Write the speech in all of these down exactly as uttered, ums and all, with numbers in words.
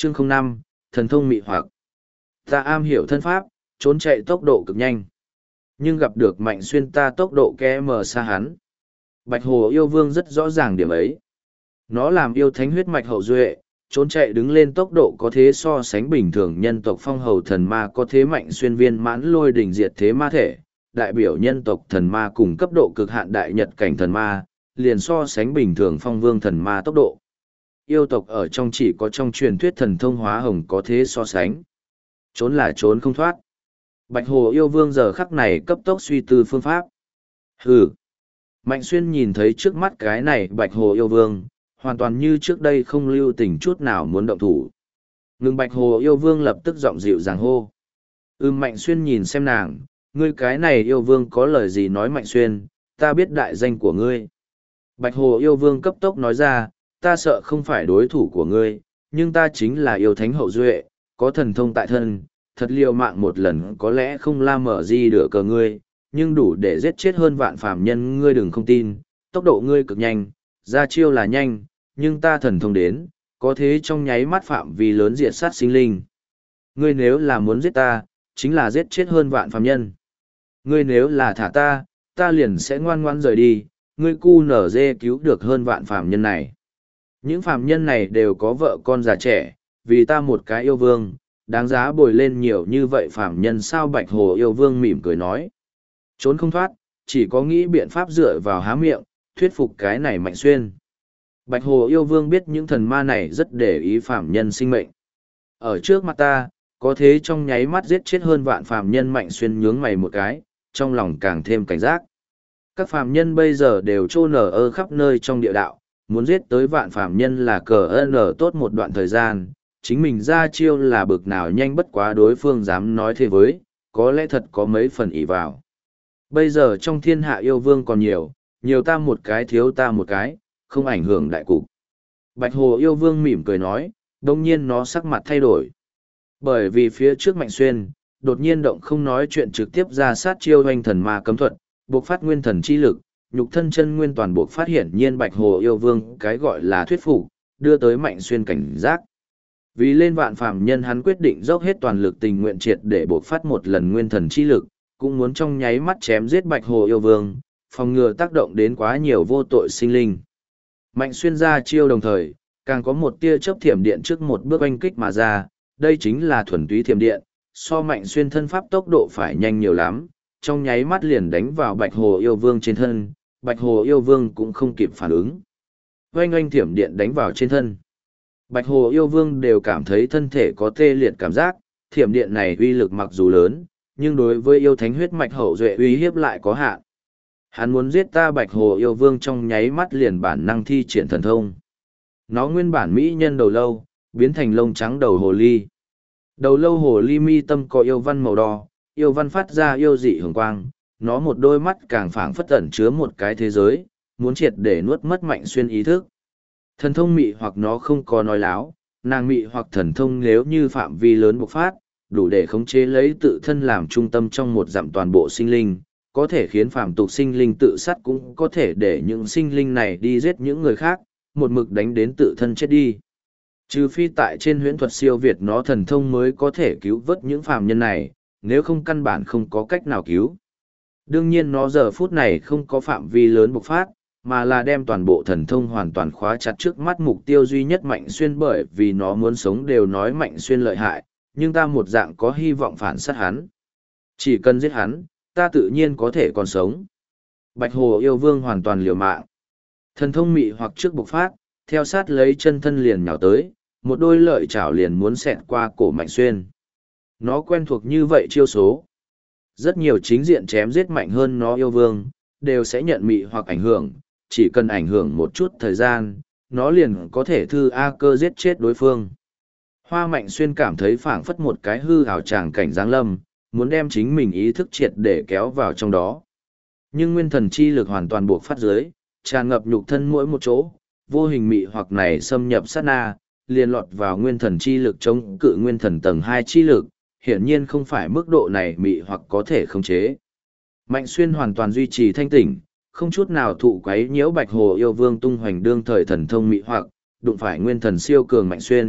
Chương không năm, thần thông mị hoặc. Ta am hiểu thân pháp, trốn chạy tốc độ cực nhanh. Nhưng gặp được Mạnh Xuyên ta tốc độ kẽ mờ xa hắn. Bạch Hồ yêu vương rất rõ ràng điểm ấy. Nó làm yêu thánh huyết mạch hậu duệ, trốn chạy đứng lên tốc độ có thế so sánh bình thường nhân tộc phong hầu thần ma có thế Mạnh Xuyên viên mãn lôi đỉnh diệt thế ma thể, đại biểu nhân tộc thần ma cùng cấp độ cực hạn đại nhật cảnh thần ma, liền so sánh bình thường phong vương thần ma tốc độ. Yêu tộc ở trong chỉ có trong truyền thuyết thần thông hóa hồng có thế so sánh. Trốn là trốn không thoát. Bạch Hồ yêu vương giờ khắc này cấp tốc suy tư phương pháp. Hừ. Mạnh Xuyên nhìn thấy trước mắt cái này Bạch Hồ yêu vương, hoàn toàn như trước đây không lưu tình chút nào muốn động thủ. Ngừng Bạch Hồ yêu vương lập tức giọng dịu dàng hô. Ừm Mạnh Xuyên nhìn xem nàng, ngươi cái này yêu vương có lời gì nói Mạnh Xuyên, ta biết đại danh của ngươi. Bạch Hồ yêu vương cấp tốc nói ra, ta sợ không phải đối thủ của ngươi, nhưng ta chính là yêu thánh hậu duệ, có thần thông tại thân, thật liều mạng một lần có lẽ không la mở gì được cờ ngươi, nhưng đủ để giết chết hơn vạn phàm nhân ngươi đừng không tin, tốc độ ngươi cực nhanh, ra chiêu là nhanh, nhưng ta thần thông đến, có thế trong nháy mắt phạm vi lớn diệt sát sinh linh. Ngươi nếu là muốn giết ta, chính là giết chết hơn vạn phàm nhân. Ngươi nếu là thả ta, ta liền sẽ ngoan ngoãn rời đi, ngươi cu nở dê cứu được hơn vạn phàm nhân này. Những phàm nhân này đều có vợ con già trẻ, vì ta một cái yêu vương, đáng giá bồi lên nhiều như vậy phàm nhân sao Bạch Hồ yêu vương mỉm cười nói. Trốn không thoát, chỉ có nghĩ biện pháp dựa vào há miệng, thuyết phục cái này Mạnh Xuyên. Bạch Hồ yêu vương biết những thần ma này rất để ý phàm nhân sinh mệnh. Ở trước mặt ta, có thế trong nháy mắt giết chết hơn vạn phàm nhân Mạnh Xuyên nhướng mày một cái, trong lòng càng thêm cảnh giác. Các phàm nhân bây giờ đều trô nở ơ khắp nơi trong địa đạo, muốn giết tới vạn phàm nhân là cờ ơn tốt một đoạn thời gian, chính mình ra chiêu là bực nào nhanh bất quá đối phương dám nói thế với, có lẽ thật có mấy phần ỷ vào. Bây giờ trong thiên hạ yêu vương còn nhiều, nhiều ta một cái thiếu ta một cái, không ảnh hưởng đại cục. Bạch Hồ yêu vương mỉm cười nói, đồng nhiên nó sắc mặt thay đổi. Bởi vì phía trước Mạnh Xuyên, đột nhiên động không nói chuyện trực tiếp ra sát chiêu hoành thần ma cấm thuật, buộc phát nguyên thần chi lực, nhục thân chân nguyên toàn buộc phát hiện nhiên Bạch Hồ yêu vương cái gọi là thuyết phục, đưa tới Mạnh Xuyên cảnh giác. Vì lên vạn phàm nhân hắn quyết định dốc hết toàn lực tình nguyện triệt để buộc phát một lần nguyên thần chi lực, cũng muốn trong nháy mắt chém giết Bạch Hồ yêu vương, phòng ngừa tác động đến quá nhiều vô tội sinh linh. Mạnh Xuyên ra chiêu đồng thời, càng có một tia chớp thiểm điện trước một bước oanh kích mà ra, đây chính là thuần túy thiểm điện, so Mạnh Xuyên thân pháp tốc độ phải nhanh nhiều lắm, trong nháy mắt liền đánh vào Bạch Hồ yêu vương trên thân, Bạch Hồ yêu vương cũng không kịp phản ứng. Oanh oanh thiểm điện đánh vào trên thân. Bạch Hồ yêu vương đều cảm thấy thân thể có tê liệt cảm giác, thiểm điện này uy lực mặc dù lớn, nhưng đối với yêu thánh huyết mạch hậu duệ uy hiếp lại có hạn. Hắn muốn giết ta Bạch Hồ yêu vương trong nháy mắt liền bản năng thi triển thần thông. Nó nguyên bản mỹ nhân đầu lâu, biến thành lông trắng đầu hồ ly. Đầu lâu hồ ly mi tâm có yêu văn màu đỏ, yêu văn phát ra yêu dị hường quang, nó một đôi mắt càng phảng phất ẩn chứa một cái thế giới, muốn triệt để nuốt mất Mạnh Xuyên ý thức. Thần thông mị hoặc nó không có nói láo, nàng mị hoặc thần thông nếu như phạm vi lớn bộc phát, đủ để khống chế lấy tự thân làm trung tâm trong một dặm toàn bộ sinh linh, có thể khiến phàm tục sinh linh tự sát cũng có thể để những sinh linh này đi giết những người khác, một mực đánh đến tự thân chết đi. Trừ phi tại trên huyễn thuật siêu việt nó thần thông mới có thể cứu vớt những phàm nhân này, nếu không căn bản không có cách nào cứu. Đương nhiên nó giờ phút này không có phạm vi lớn bộc phát, mà là đem toàn bộ thần thông hoàn toàn khóa chặt trước mắt mục tiêu duy nhất Mạnh Xuyên, bởi vì nó muốn sống đều nói Mạnh Xuyên lợi hại, nhưng ta một dạng có hy vọng phản sát hắn. Chỉ cần giết hắn, ta tự nhiên có thể còn sống. Bạch Hồ yêu vương hoàn toàn liều mạng. Thần thông mị hoặc trước bộc phát, theo sát lấy chân thân liền nhào tới, một đôi lợi chảo liền muốn xẹt qua cổ Mạnh Xuyên. Nó quen thuộc như vậy chiêu số. Rất nhiều chính diện chém giết mạnh hơn nó yêu vương, đều sẽ nhận mị hoặc ảnh hưởng, chỉ cần ảnh hưởng một chút thời gian, nó liền có thể thư A cơ giết chết đối phương. Hoa Mạnh Xuyên cảm thấy phảng phất một cái hư ảo tràng cảnh giáng lâm, muốn đem chính mình ý thức triệt để kéo vào trong đó. Nhưng nguyên thần chi lực hoàn toàn buộc phát dưới, tràn ngập nhục thân mỗi một chỗ, vô hình mị hoặc này xâm nhập sát na, liền lọt vào nguyên thần chi lực chống cự nguyên thần tầng hai chi lực, hiển nhiên không phải mức độ này mị hoặc có thể khống chế. Mạnh Xuyên hoàn toàn duy trì thanh tỉnh, không chút nào thụ quấy nhiễu Bạch Hồ yêu vương tung hoành đương thời thần thông mị hoặc, đụng phải nguyên thần siêu cường Mạnh Xuyên,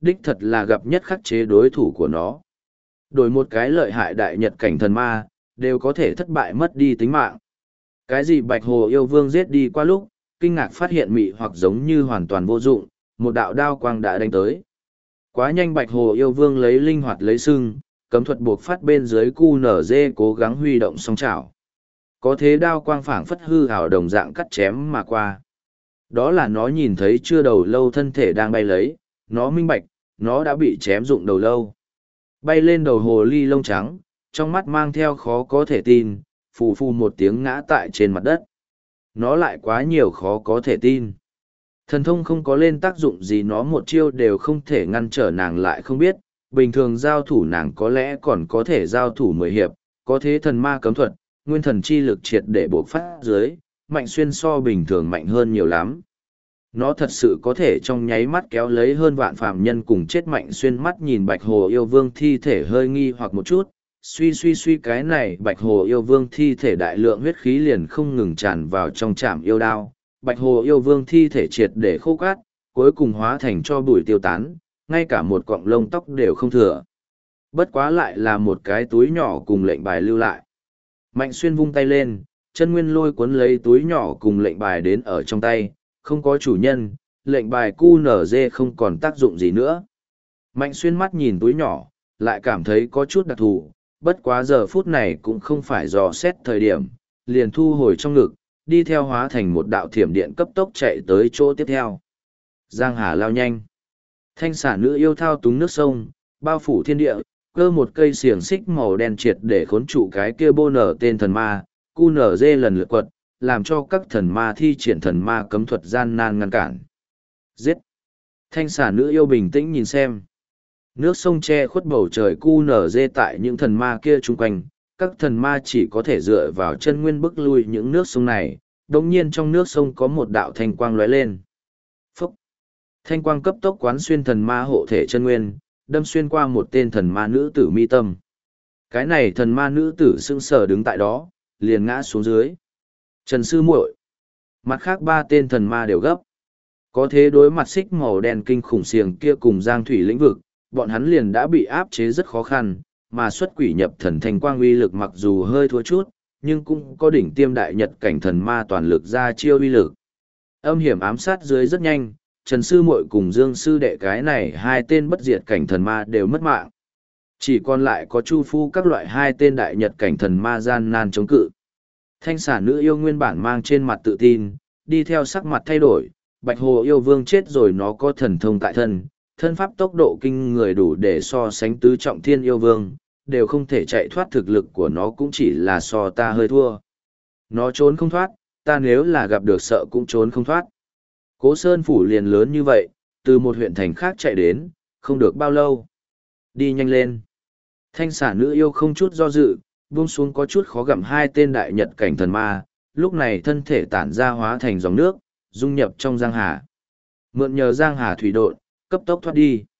đích thật là gặp nhất khắc chế đối thủ của nó. Đổi một cái lợi hại đại nhật cảnh thần ma, đều có thể thất bại mất đi tính mạng. Cái gì Bạch Hồ yêu vương giết đi qua lúc, kinh ngạc phát hiện mị hoặc giống như hoàn toàn vô dụng, một đạo đao quang đã đánh tới. Quá nhanh Bạch Hồ yêu vương lấy linh hoạt lấy sưng, cấm thuật buộc phát bên dưới cu nở dê cố gắng huy động song chảo. Có thế đao quang phảng phất hư hào đồng dạng cắt chém mà qua. Đó là nó nhìn thấy chưa đầu lâu thân thể đang bay lấy, nó minh bạch, nó đã bị chém dụng đầu lâu. Bay lên đầu hồ ly lông trắng, trong mắt mang theo khó có thể tin, phù phù một tiếng ngã tại trên mặt đất. Nó lại quá nhiều khó có thể tin. Thần thông không có lên tác dụng gì, nó một chiêu đều không thể ngăn trở nàng lại không biết, bình thường giao thủ nàng có lẽ còn có thể giao thủ mười hiệp, có thế thần ma cấm thuật, nguyên thần chi lực triệt để bộc phát dưới, Mạnh Xuyên so bình thường mạnh hơn nhiều lắm. Nó thật sự có thể trong nháy mắt kéo lấy hơn vạn phàm nhân cùng chết. Mạnh Xuyên mắt nhìn Bạch Hồ yêu vương thi thể hơi nghi hoặc một chút, suy suy suy cái này Bạch Hồ yêu vương thi thể đại lượng huyết khí liền không ngừng tràn vào trong trạm yêu đao. Bạch Hồ yêu vương thi thể triệt để khô cát, cuối cùng hóa thành cho bụi tiêu tán, ngay cả một cọng lông tóc đều không thừa. Bất quá lại là một cái túi nhỏ cùng lệnh bài lưu lại. Mạnh Xuyên vung tay lên, chân nguyên lôi cuốn lấy túi nhỏ cùng lệnh bài đến ở trong tay, không có chủ nhân, lệnh bài cu nở dê không còn tác dụng gì nữa. Mạnh Xuyên mắt nhìn túi nhỏ, lại cảm thấy có chút đặc thù, bất quá giờ phút này cũng không phải dò xét thời điểm, liền thu hồi trong ngực, đi theo hóa thành một đạo thiểm điện cấp tốc chạy tới chỗ tiếp theo. Giang Hà lao nhanh. Thanh xả nữ yêu thao túng nước sông, bao phủ thiên địa, cơ một cây xiềng xích màu đen triệt để khốn trụ cái kia bô nở tên thần ma, cu nở dê lần lượt quật, làm cho các thần ma thi triển thần ma cấm thuật gian nan ngăn cản. Giết! Thanh xả nữ yêu bình tĩnh nhìn xem. Nước sông che khuất bầu trời cu nở dê tại những thần ma kia chung quanh, các thần ma chỉ có thể dựa vào chân nguyên bức lui những nước sông này, đồng nhiên trong nước sông có một đạo thanh quang lóe lên. Phúc! Thanh quang cấp tốc quán xuyên thần ma hộ thể chân nguyên, đâm xuyên qua một tên thần ma nữ tử mi tâm. Cái này thần ma nữ tử sững sờ đứng tại đó, liền ngã xuống dưới. Trần sư muội, mặt khác ba tên thần ma đều gấp. Có thế đối mặt xích màu đen kinh khủng xiềng kia cùng giang thủy lĩnh vực, bọn hắn liền đã bị áp chế rất khó khăn, mà xuất quỷ nhập thần thanh quang uy lực mặc dù hơi thua chút, nhưng cũng có đỉnh tiêm đại nhật cảnh thần ma toàn lực ra chiêu uy lực. Âm hiểm ám sát dưới rất nhanh, Trần sư muội cùng Dương sư đệ cái này hai tên bất diệt cảnh thần ma đều mất mạng. Chỉ còn lại có Chu Phu các loại hai tên đại nhật cảnh thần ma gian nan chống cự. Thanh xả nữ yêu nguyên bản mang trên mặt tự tin, đi theo sắc mặt thay đổi, Bạch Hồ yêu vương chết rồi nó có thần thông tại thân, thân pháp tốc độ kinh người đủ để so sánh tứ trọng thiên yêu vương, đều không thể chạy thoát, thực lực của nó cũng chỉ là so ta hơi thua. Nó trốn không thoát, ta nếu là gặp được sợ cũng trốn không thoát. Cố Sơn phủ liền lớn như vậy, từ một huyện thành khác chạy đến, không được bao lâu. Đi nhanh lên. Thanh xả nữ yêu không chút do dự, buông xuống có chút khó gặm hai tên đại nhật cảnh thần ma, lúc này thân thể tản ra hóa thành dòng nước, dung nhập trong giang hà. Mượn nhờ giang hà thủy độn, cấp tốc thoát đi.